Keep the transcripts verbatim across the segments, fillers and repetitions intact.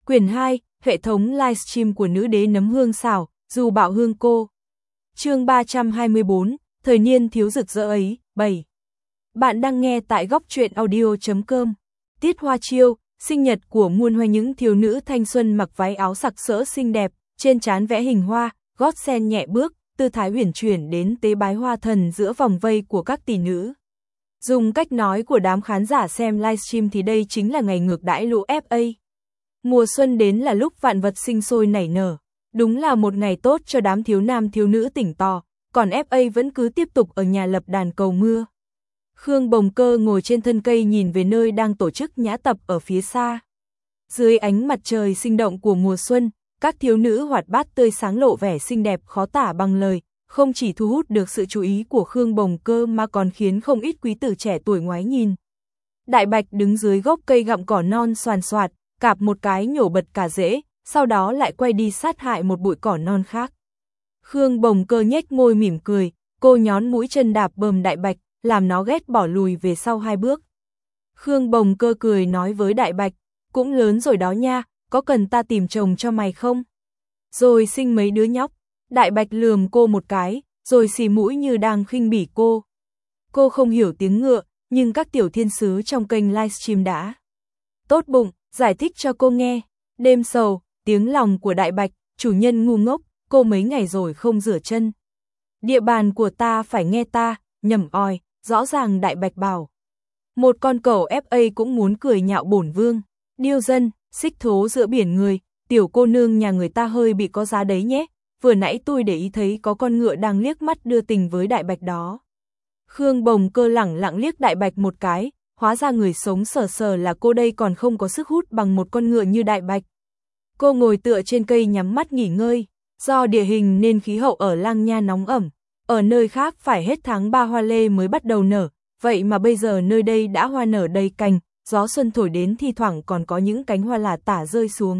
Quyển hai, hệ thống livestream của nữ đế nấm hương xảo, dù bạo hương cô. Chương ba trăm hai mươi bốn, thời niên thiếu rực rỡ ấy, bảy. Bạn đang nghe tại góc truyện audio chấm com. Tiết hoa chiêu, sinh nhật của muôn hoa, những thiếu nữ thanh xuân mặc váy áo sặc sỡ xinh đẹp, trên trán vẽ hình hoa, gót sen nhẹ bước, tư thái huyền chuyển đến tế bái hoa thần giữa vòng vây của các tỷ nữ. Dùng cách nói của đám khán giả xem livestream thì đây chính là ngày ngược đãi lũ ép a. Mùa xuân đến là lúc vạn vật sinh sôi nảy nở, đúng là một ngày tốt cho đám thiếu nam thiếu nữ tỉnh tò, còn ép a vẫn cứ tiếp tục ở nhà lập đàn cầu mưa. Khương Bồng Cơ ngồi trên thân cây nhìn về nơi đang tổ chức nhã tập ở phía xa. Dưới ánh mặt trời sinh động của mùa xuân, các thiếu nữ hoạt bát tươi sáng lộ vẻ xinh đẹp khó tả bằng lời, không chỉ thu hút được sự chú ý của Khương Bồng Cơ mà còn khiến không ít quý tử trẻ tuổi ngoái nhìn. Đại Bạch đứng dưới gốc cây gặm cỏ non xoàn xoạt, cạp một cái nhổ bật cả rễ, sau đó lại quay đi sát hại một bụi cỏ non khác. Khương Bồng Cơ nhếch môi mỉm cười, cô nhón mũi chân đạp bờm Đại Bạch, làm nó ghét bỏ lùi về sau hai bước. Khương Bồng Cơ cười nói với Đại Bạch, cũng lớn rồi đó nha, có cần ta tìm chồng cho mày không? Rồi sinh mấy đứa nhóc. Đại Bạch lườm cô một cái, rồi xì mũi như đang khinh bỉ cô. Cô không hiểu tiếng ngựa, nhưng các tiểu thiên sứ trong kênh livestream đã tốt bụng, giải thích cho cô nghe. Đêm sầu, tiếng lòng của Đại Bạch, chủ nhân ngu ngốc, cô mấy ngày rồi không rửa chân. Địa bàn của ta phải nghe ta, nhẩm oi, rõ ràng Đại Bạch bảo. Một con cẩu ép a cũng muốn cười nhạo bổn vương. Điêu dân, xích thố giữa biển người, tiểu cô nương nhà người ta hơi bị có giá đấy nhé. Vừa nãy tôi để ý thấy có con ngựa đang liếc mắt đưa tình với Đại Bạch đó. Khương Bồng Cơ lẳng lặng liếc Đại Bạch một cái, hóa ra người sống sờ sờ là cô đây còn không có sức hút bằng một con ngựa như Đại Bạch. Cô ngồi tựa trên cây nhắm mắt nghỉ ngơi, do địa hình nên khí hậu ở Lang Nha nóng ẩm, ở nơi khác phải hết tháng ba hoa lê mới bắt đầu nở, vậy mà bây giờ nơi đây đã hoa nở đầy cành, gió xuân thổi đến thi thoảng còn có những cánh hoa lả tả rơi xuống.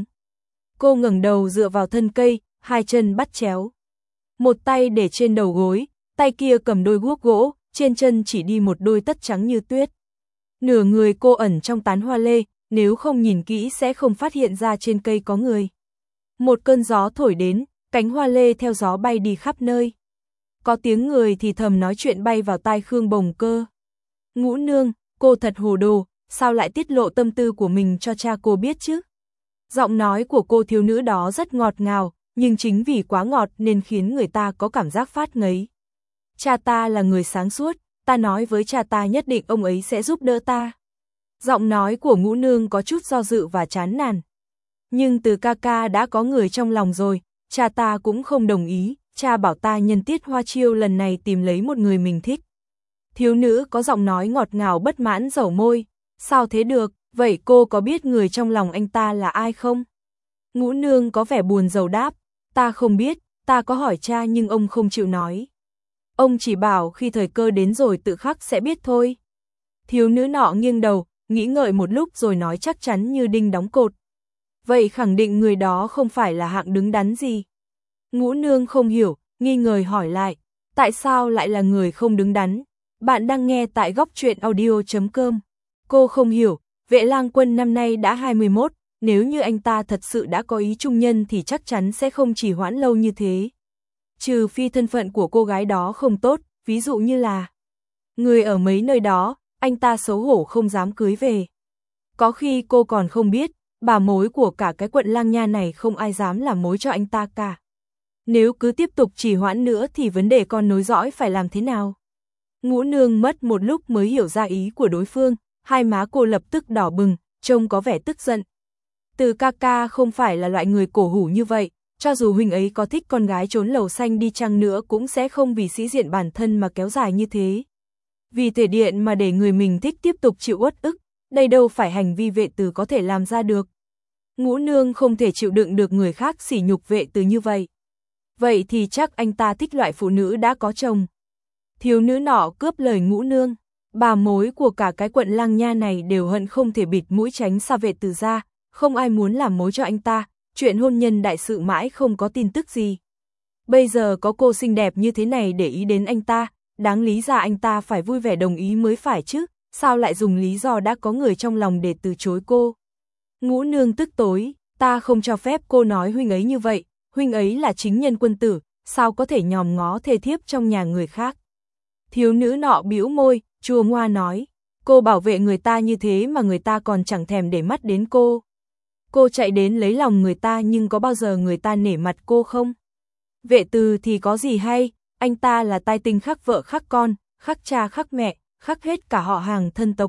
Cô ngẩng đầu dựa vào thân cây, hai chân bắt chéo. Một tay để trên đầu gối, tay kia cầm đôi guốc gỗ, trên chân chỉ đi một đôi tất trắng như tuyết. Nửa người cô ẩn trong tán hoa lê, nếu không nhìn kỹ sẽ không phát hiện ra trên cây có người. Một cơn gió thổi đến, cánh hoa lê theo gió bay đi khắp nơi. Có tiếng người thì thầm nói chuyện bay vào tai Khương Bồng Cơ. Ngũ nương, cô thật hồ đồ, sao lại tiết lộ tâm tư của mình cho cha cô biết chứ? Giọng nói của cô thiếu nữ đó rất ngọt ngào, nhưng chính vì quá ngọt nên khiến người ta có cảm giác phát ngấy. Cha ta là người sáng suốt, ta nói với cha ta nhất định ông ấy sẽ giúp đỡ ta. Giọng nói của Ngũ nương có chút do dự và chán nản. Nhưng từ ca ca đã có người trong lòng rồi, cha ta cũng không đồng ý, cha bảo ta nhân tiết hoa chiêu lần này tìm lấy một người mình thích. Thiếu nữ có giọng nói ngọt ngào bất mãn dẩu môi, sao thế được, vậy cô có biết người trong lòng anh ta là ai không? Ngũ nương có vẻ buồn rầu đáp, ta không biết, ta có hỏi cha nhưng ông không chịu nói. Ông chỉ bảo khi thời cơ đến rồi tự khắc sẽ biết thôi. Thiếu nữ nọ nghiêng đầu, nghĩ ngợi một lúc rồi nói chắc chắn như đinh đóng cột. Vậy khẳng định người đó không phải là hạng đứng đắn gì. Ngũ nương không hiểu, nghi ngờ hỏi lại, tại sao lại là người không đứng đắn? Bạn đang nghe tại góc truyện audio chấm com. Cô không hiểu, Vệ Lang Quân năm nay đã hai mươi mốt, nếu như anh ta thật sự đã có ý trung nhân thì chắc chắn sẽ không chỉ hoãn lâu như thế. Trừ phi thân phận của cô gái đó không tốt, ví dụ như là người ở mấy nơi đó, anh ta xấu hổ không dám cưới về. Có khi cô còn không biết, bà mối của cả cái quận Lang Nha này không ai dám làm mối cho anh ta cả. Nếu cứ tiếp tục trì hoãn nữa thì vấn đề con nối dõi phải làm thế nào? Ngũ nương mất một lúc mới hiểu ra ý của đối phương, hai má cô lập tức đỏ bừng, trông có vẻ tức giận. Từ ca ca không phải là loại người cổ hủ như vậy, cho dù huynh ấy có thích con gái trốn lầu xanh đi chăng nữa cũng sẽ không vì sĩ diện bản thân mà kéo dài như thế. Vì thể điện mà để người mình thích tiếp tục chịu uất ức, đây đâu phải hành vi Vệ Từ có thể làm ra được. Ngũ nương không thể chịu đựng được người khác sỉ nhục Vệ Từ như vậy. Vậy thì chắc anh ta thích loại phụ nữ đã có chồng. Thiếu nữ nọ cướp lời Ngũ nương, bà mối của cả cái quận Lang Nha này đều hận không thể bịt mũi tránh xa Vệ Từ ra, không ai muốn làm mối cho anh ta, chuyện hôn nhân đại sự mãi không có tin tức gì. Bây giờ có cô xinh đẹp như thế này để ý đến anh ta, đáng lý ra anh ta phải vui vẻ đồng ý mới phải chứ, sao lại dùng lý do đã có người trong lòng để từ chối cô. Ngũ nương tức tối, ta không cho phép cô nói huynh ấy như vậy, huynh ấy là chính nhân quân tử, sao có thể nhòm ngó thê thiếp trong nhà người khác. Thiếu nữ nọ bĩu môi, chua ngoa nói, cô bảo vệ người ta như thế mà người ta còn chẳng thèm để mắt đến cô. Cô chạy đến lấy lòng người ta nhưng có bao giờ người ta nể mặt cô không? Vệ Từ thì có gì hay, anh ta là tai tinh khắc vợ khắc con, khắc cha khắc mẹ, khắc hết cả họ hàng thân tộc.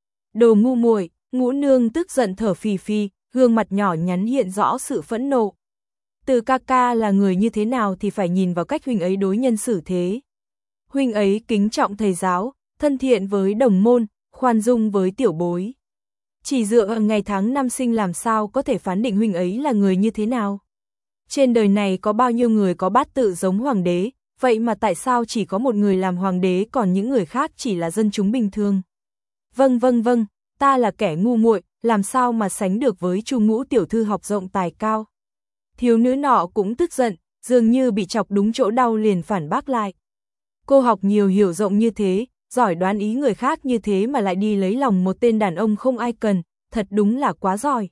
Đồ ngu muội, Ngũ Nương tức giận thở phì phì, gương mặt nhỏ nhắn hiện rõ sự phẫn nộ. Từ ca ca là người như thế nào thì phải nhìn vào cách huynh ấy đối nhân xử thế. Huynh ấy kính trọng thầy giáo, thân thiện với đồng môn, khoan dung với tiểu bối. Chỉ dựa vào ngày tháng năm sinh làm sao có thể phán định huynh ấy là người như thế nào. Trên đời này có bao nhiêu người có bát tự giống hoàng đế, vậy mà tại sao chỉ có một người làm hoàng đế còn những người khác chỉ là dân chúng bình thường. Vâng vâng vâng, ta là kẻ ngu muội, làm sao mà sánh được với Chu Ngũ tiểu thư học rộng tài cao. Thiếu nữ nọ cũng tức giận, dường như bị chọc đúng chỗ đau liền phản bác lại. Cô học nhiều hiểu rộng như thế, giỏi đoán ý người khác như thế mà lại đi lấy lòng một tên đàn ông không ai cần, thật đúng là quá giỏi.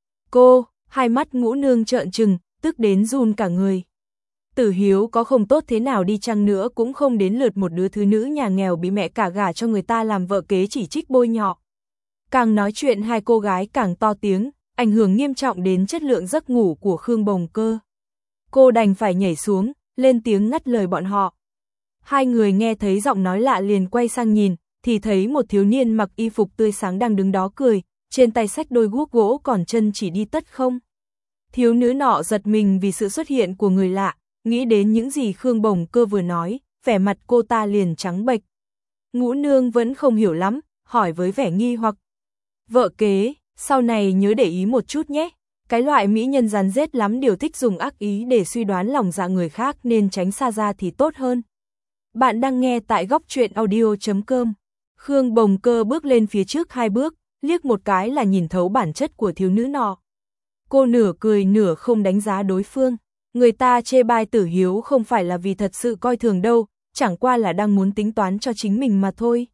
Cô, hai mắt Ngũ Nương trợn trừng, tức đến run cả người. Tử Hiếu có không tốt thế nào đi chăng nữa cũng không đến lượt một đứa thứ nữ nhà nghèo bị mẹ cả gả cho người ta làm vợ kế chỉ trích bôi nhọ. Càng nói chuyện hai cô gái càng to tiếng, ảnh hưởng nghiêm trọng đến chất lượng giấc ngủ của Khương Bồng Cơ. Cô đành phải nhảy xuống, lên tiếng ngắt lời bọn họ. Hai người nghe thấy giọng nói lạ liền quay sang nhìn, thì thấy một thiếu niên mặc y phục tươi sáng đang đứng đó cười, trên tay xách đôi guốc gỗ còn chân chỉ đi tất không. Thiếu nữ nọ giật mình vì sự xuất hiện của người lạ, nghĩ đến những gì Khương Bồng Cơ vừa nói, vẻ mặt cô ta liền trắng bệch. Ngũ Nương vẫn không hiểu lắm, hỏi với vẻ nghi hoặc. Vợ kế, sau này nhớ để ý một chút nhé, cái loại mỹ nhân rắn rết lắm điều thích dùng ác ý để suy đoán lòng dạ người khác nên tránh xa ra thì tốt hơn. Bạn đang nghe tại góc truyện audio chấm com. Khương Bồng Cơ bước lên phía trước hai bước, liếc một cái là nhìn thấu bản chất của thiếu nữ nọ. Cô nửa cười nửa không đánh giá đối phương. Người ta chê bai Tử Hiếu không phải là vì thật sự coi thường đâu, chẳng qua là đang muốn tính toán cho chính mình mà thôi.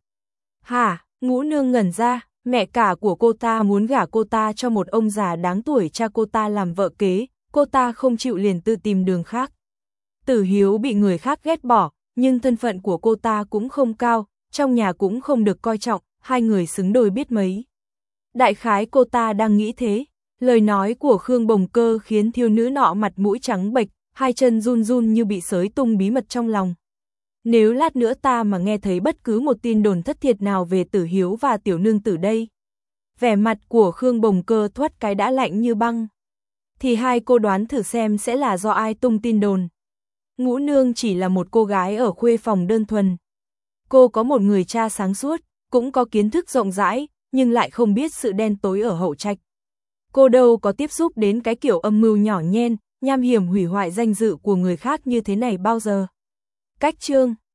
Hả, Ngũ Nương ngẩn ra, mẹ cả của cô ta muốn gả cô ta cho một ông già đáng tuổi cha cô ta làm vợ kế, cô ta không chịu liền tự tìm đường khác. Tử Hiếu bị người khác ghét bỏ, nhưng thân phận của cô ta cũng không cao, trong nhà cũng không được coi trọng, hai người xứng đôi biết mấy. Đại khái cô ta đang nghĩ thế. Lời nói của Khương Bồng Cơ khiến thiếu nữ nọ mặt mũi trắng bệch, hai chân run run như bị sới tung bí mật trong lòng. Nếu lát nữa ta mà nghe thấy bất cứ một tin đồn thất thiệt nào về Tử Hiếu và tiểu nương tử đây. Vẻ mặt của Khương Bồng Cơ thoát cái đã lạnh như băng. Thì hai cô đoán thử xem sẽ là do ai tung tin đồn. Ngũ Nương chỉ là một cô gái ở khuê phòng đơn thuần. Cô có một người cha sáng suốt, cũng có kiến thức rộng rãi, nhưng lại không biết sự đen tối ở hậu trạch. Cô đâu có tiếp xúc đến cái kiểu âm mưu nhỏ nhen, nham hiểm hủy hoại danh dự của người khác như thế này bao giờ. Cách chương